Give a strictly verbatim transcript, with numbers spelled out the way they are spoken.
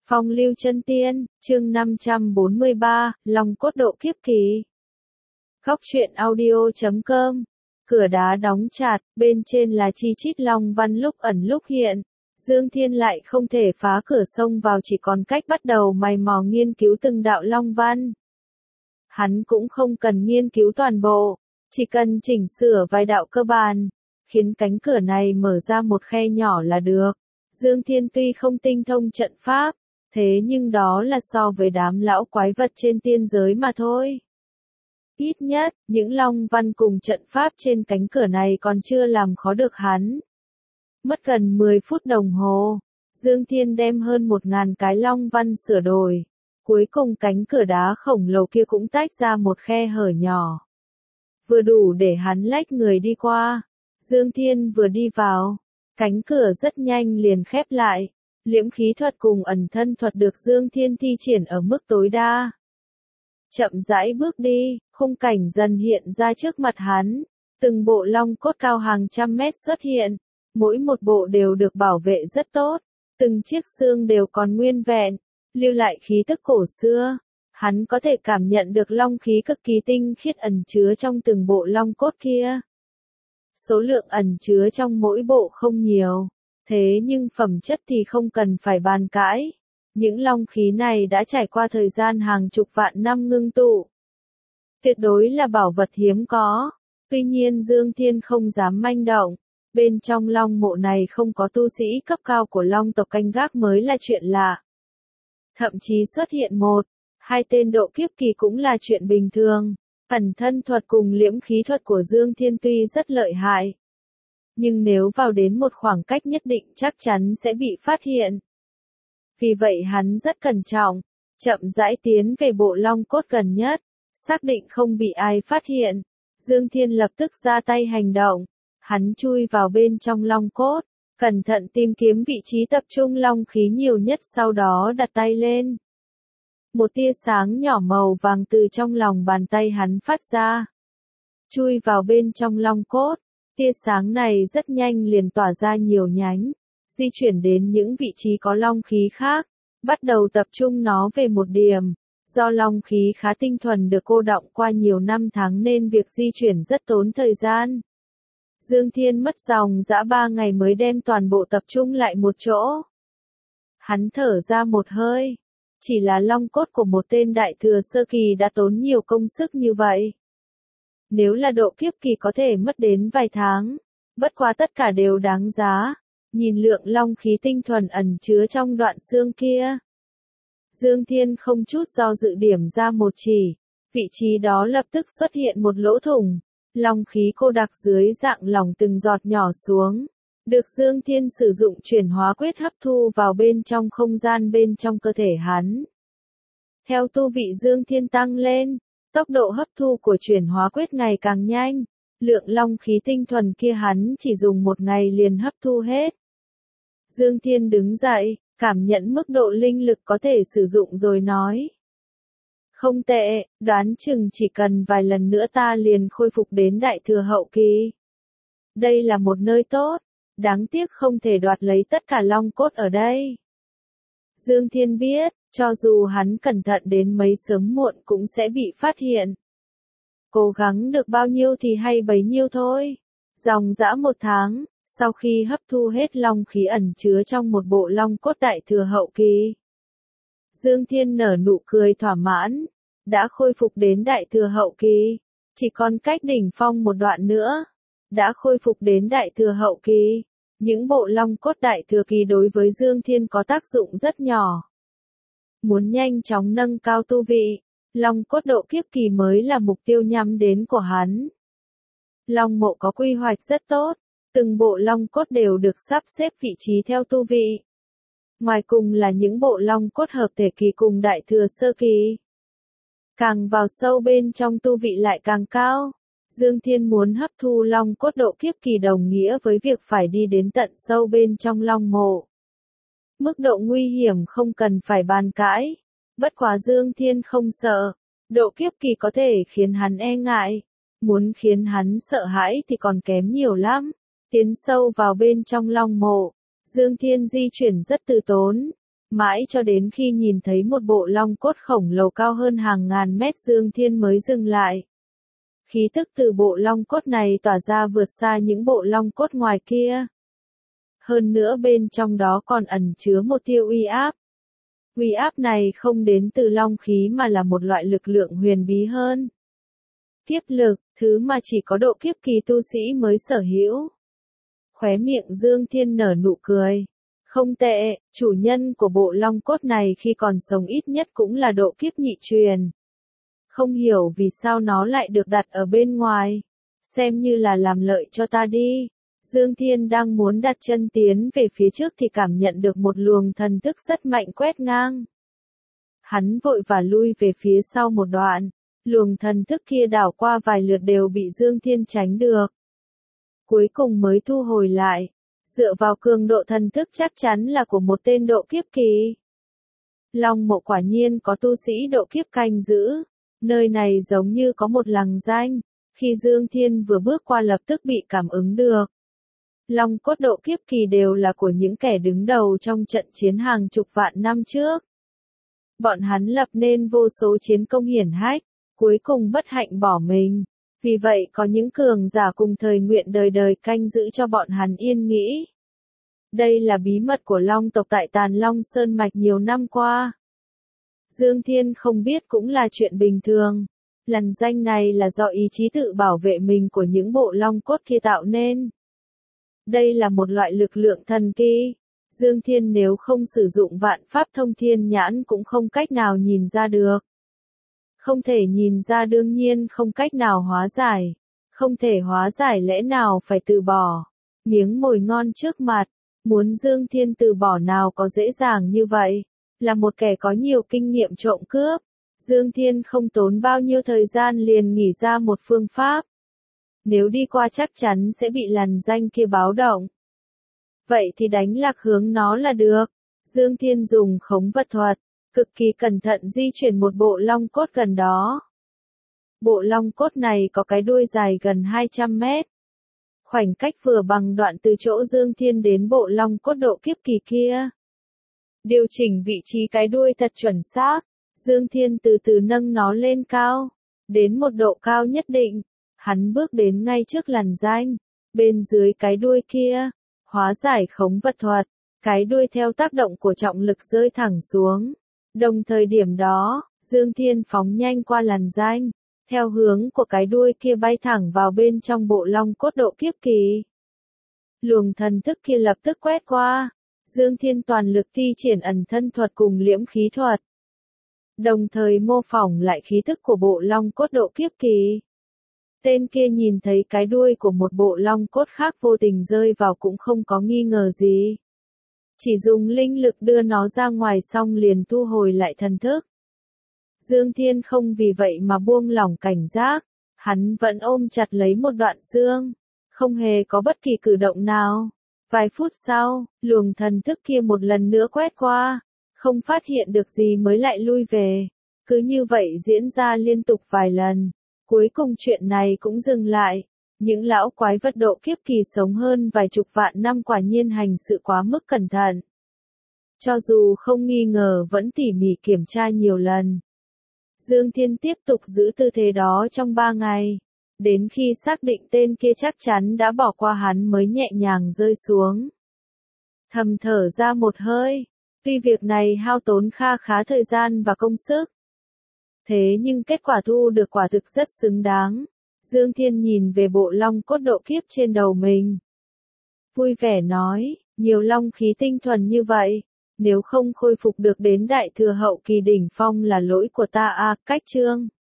Phong lưu chân tiên, chương năm trăm bốn mươi ba, Long cốt độ kiếp kỳ. Góc truyện audio chấm com. Cửa đá đóng chặt, bên trên là chi chít long văn lúc ẩn lúc hiện. Dương Thiên lại không thể phá cửa xông vào, chỉ còn cách bắt đầu mày mò nghiên cứu từng đạo long văn. Hắn cũng không cần nghiên cứu toàn bộ, chỉ cần chỉnh sửa vài đạo cơ bản, khiến cánh cửa này mở ra một khe nhỏ là được. Dương Thiên tuy không tinh thông trận pháp, thế nhưng đó là so với đám lão quái vật trên tiên giới mà thôi. Ít nhất, những long văn cùng trận pháp trên cánh cửa này còn chưa làm khó được hắn. Mất gần mười phút đồng hồ, Dương Thiên đem hơn một ngàn cái long văn sửa đổi. Cuối cùng cánh cửa đá khổng lồ kia cũng tách ra một khe hở nhỏ. Vừa đủ để hắn lách người đi qua. Dương Thiên vừa đi vào, cánh cửa rất nhanh liền khép lại. Liễm khí thuật cùng ẩn thân thuật được Dương Thiên thi triển ở mức tối đa. Chậm rãi bước đi, khung cảnh dần hiện ra trước mặt hắn. Từng bộ long cốt cao hàng trăm mét xuất hiện. Mỗi một bộ đều được bảo vệ rất tốt. Từng chiếc xương đều còn nguyên vẹn, lưu lại khí tức cổ xưa. Hắn có thể cảm nhận được long khí cực kỳ tinh khiết ẩn chứa trong từng bộ long cốt kia. Số lượng ẩn chứa trong mỗi bộ không nhiều. Thế nhưng phẩm chất thì không cần phải bàn cãi. Những long khí này đã trải qua thời gian hàng chục vạn năm ngưng tụ. Tuyệt đối là bảo vật hiếm có. Tuy nhiên Dương Thiên không dám manh động. Bên trong long mộ này không có tu sĩ cấp cao của long tộc canh gác mới là chuyện lạ. Thậm chí xuất hiện một, hai tên độ kiếp kỳ cũng là chuyện bình thường. Ẩn thân thuật cùng liễm khí thuật của Dương Thiên tuy rất lợi hại. Nhưng nếu vào đến một khoảng cách nhất định chắc chắn sẽ bị phát hiện. Vì vậy hắn rất cẩn trọng, chậm rãi tiến về bộ long cốt gần nhất, xác định không bị ai phát hiện. Dương Thiên lập tức ra tay hành động, hắn chui vào bên trong long cốt, cẩn thận tìm kiếm vị trí tập trung long khí nhiều nhất, sau đó đặt tay lên. Một tia sáng nhỏ màu vàng từ trong lòng bàn tay hắn phát ra, chui vào bên trong long cốt. Tia sáng này rất nhanh liền tỏa ra nhiều nhánh, di chuyển đến những vị trí có long khí khác, bắt đầu tập trung nó về một điểm. Do long khí khá tinh thuần được cô đọng qua nhiều năm tháng nên việc di chuyển rất tốn thời gian. Dương Thiên mất dòng dã ba ngày mới đem toàn bộ tập trung lại một chỗ. Hắn thở ra một hơi. Chỉ là long cốt của một tên đại thừa sơ kỳ đã tốn nhiều công sức như vậy. Nếu là độ kiếp kỳ có thể mất đến vài tháng, bất quá tất cả đều đáng giá. Nhìn lượng long khí tinh thuần ẩn chứa trong đoạn xương kia. Dương Thiên không chút do dự điểm ra một chỉ, vị trí đó lập tức xuất hiện một lỗ thủng. Long khí cô đặc dưới dạng lỏng từng giọt nhỏ xuống, được Dương Thiên sử dụng chuyển hóa quyết hấp thu vào bên trong không gian bên trong cơ thể hắn. Theo tu vị Dương Thiên tăng lên, tốc độ hấp thu của chuyển hóa quyết ngày càng nhanh, lượng long khí tinh thuần kia hắn chỉ dùng một ngày liền hấp thu hết. Dương Thiên đứng dậy, cảm nhận mức độ linh lực có thể sử dụng rồi nói. Không tệ, đoán chừng chỉ cần vài lần nữa ta liền khôi phục đến đại thừa hậu kỳ. Đây là một nơi tốt, đáng tiếc không thể đoạt lấy tất cả long cốt ở đây. Dương Thiên biết, cho dù hắn cẩn thận đến mấy sớm muộn cũng sẽ bị phát hiện. Cố gắng được bao nhiêu thì hay bấy nhiêu thôi. Dòng dã một tháng, sau khi hấp thu hết long khí ẩn chứa trong một bộ long cốt đại thừa hậu kỳ. Dương Thiên nở nụ cười thỏa mãn, đã khôi phục đến đại thừa hậu kỳ, chỉ còn cách đỉnh phong một đoạn nữa, đã khôi phục đến đại thừa hậu kỳ. Những bộ long cốt đại thừa kỳ đối với Dương Thiên có tác dụng rất nhỏ. Muốn nhanh chóng nâng cao tu vị, long cốt độ kiếp kỳ mới là mục tiêu nhắm đến của hắn. Long mộ có quy hoạch rất tốt, từng bộ long cốt đều được sắp xếp vị trí theo tu vị. Ngoài cùng là những bộ long cốt hợp thể kỳ cùng đại thừa sơ kỳ. Càng vào sâu bên trong tu vị lại càng cao. Dương Thiên muốn hấp thu long cốt độ kiếp kỳ đồng nghĩa với việc phải đi đến tận sâu bên trong long mộ. Mức độ nguy hiểm không cần phải bàn cãi. Bất quá Dương Thiên không sợ. Độ kiếp kỳ có thể khiến hắn e ngại. Muốn khiến hắn sợ hãi thì còn kém nhiều lắm. Tiến sâu vào bên trong long mộ. Dương Thiên di chuyển rất từ tốn. Mãi cho đến khi nhìn thấy một bộ long cốt khổng lồ cao hơn hàng ngàn mét, Dương Thiên mới dừng lại. Khí tức từ bộ long cốt này tỏa ra vượt xa những bộ long cốt ngoài kia. Hơn nữa bên trong đó còn ẩn chứa một tia uy áp. Uy áp này không đến từ long khí mà là một loại lực lượng huyền bí hơn. Kiếp lực, thứ mà chỉ có độ kiếp kỳ tu sĩ mới sở hữu. Khóe miệng Dương Thiên nở nụ cười. Không tệ, chủ nhân của bộ long cốt này khi còn sống ít nhất cũng là độ kiếp nhị truyền. Không hiểu vì sao nó lại được đặt ở bên ngoài. Xem như là làm lợi cho ta đi. Dương Thiên đang muốn đặt chân tiến về phía trước thì cảm nhận được một luồng thần thức rất mạnh quét ngang. Hắn vội vã lui về phía sau một đoạn. Luồng thần thức kia đảo qua vài lượt đều bị Dương Thiên tránh được. Cuối cùng mới thu hồi lại. Dựa vào cường độ thần thức chắc chắn là của một tên độ kiếp kỳ. Long mộ quả nhiên có tu sĩ độ kiếp canh giữ. Nơi này giống như có một lằng danh. Khi Dương Thiên vừa bước qua lập tức bị cảm ứng được. Long cốt độ kiếp kỳ đều là của những kẻ đứng đầu trong trận chiến hàng chục vạn năm trước. Bọn hắn lập nên vô số chiến công hiển hách, cuối cùng bất hạnh bỏ mình. Vì vậy có những cường giả cùng thời nguyện đời đời canh giữ cho bọn hắn yên nghỉ. Đây là bí mật của Long tộc tại Tàn Long Sơn Mạch nhiều năm qua. Dương Thiên không biết cũng là chuyện bình thường. Lằn danh này là do ý chí tự bảo vệ mình của những bộ long cốt kia tạo nên. Đây là một loại lực lượng thần kỳ. Dương Thiên nếu không sử dụng vạn pháp thông thiên nhãn cũng không cách nào nhìn ra được. Không thể nhìn ra đương nhiên không cách nào hóa giải. Không thể hóa giải lẽ nào phải từ bỏ. Miếng mồi ngon trước mặt. Muốn Dương Thiên từ bỏ nào có dễ dàng như vậy. Là một kẻ có nhiều kinh nghiệm trộm cướp. Dương Thiên không tốn bao nhiêu thời gian liền nghĩ ra một phương pháp. Nếu đi qua chắc chắn sẽ bị lằn danh kia báo động. Vậy thì đánh lạc hướng nó là được. Dương Thiên dùng khống vật thuật, cực kỳ cẩn thận di chuyển một bộ long cốt gần đó. Bộ long cốt này có cái đuôi dài gần hai trăm mét. Khoảnh cách vừa bằng đoạn từ chỗ Dương Thiên đến bộ long cốt độ kiếp kỳ kia. Điều chỉnh vị trí cái đuôi thật chuẩn xác. Dương Thiên từ từ nâng nó lên cao. Đến một độ cao nhất định. Hắn bước đến ngay trước lằn danh. Bên dưới cái đuôi kia. Hóa giải khống vật thuật. Cái đuôi theo tác động của trọng lực rơi thẳng xuống. Đồng thời điểm đó, Dương Thiên phóng nhanh qua lằn danh. Theo hướng của cái đuôi kia bay thẳng vào bên trong bộ long cốt độ kiếp kỳ. Luồng thần thức kia lập tức quét qua. Dương Thiên toàn lực thi triển ẩn thân thuật cùng liễm khí thuật. Đồng thời mô phỏng lại khí thức của bộ long cốt độ kiếp kỳ. Tên kia nhìn thấy cái đuôi của một bộ long cốt khác vô tình rơi vào cũng không có nghi ngờ gì. Chỉ dùng linh lực đưa nó ra ngoài xong liền thu hồi lại thần thức. Dương Thiên không vì vậy mà buông lỏng cảnh giác. Hắn vẫn ôm chặt lấy một đoạn xương. Không hề có bất kỳ cử động nào. Vài phút sau, luồng thần thức kia một lần nữa quét qua. Không phát hiện được gì mới lại lui về. Cứ như vậy diễn ra liên tục vài lần. Cuối cùng chuyện này cũng dừng lại. Những lão quái vật độ kiếp kỳ sống hơn vài chục vạn năm quả nhiên hành sự quá mức cẩn thận. Cho dù không nghi ngờ vẫn tỉ mỉ kiểm tra nhiều lần. Dương Thiên tiếp tục giữ tư thế đó trong ba ngày. Đến khi xác định tên kia chắc chắn đã bỏ qua hắn mới nhẹ nhàng rơi xuống. Thầm thở ra một hơi. Tuy việc này hao tốn kha khá thời gian và công sức. Thế nhưng kết quả thu được quả thực rất xứng đáng. Dương Thiên nhìn về bộ long cốt độ kiếp trên đầu mình. Vui vẻ nói, nhiều long khí tinh thuần như vậy. Nếu không khôi phục được đến đại thừa hậu kỳ đỉnh phong là lỗi của ta à, cách chương.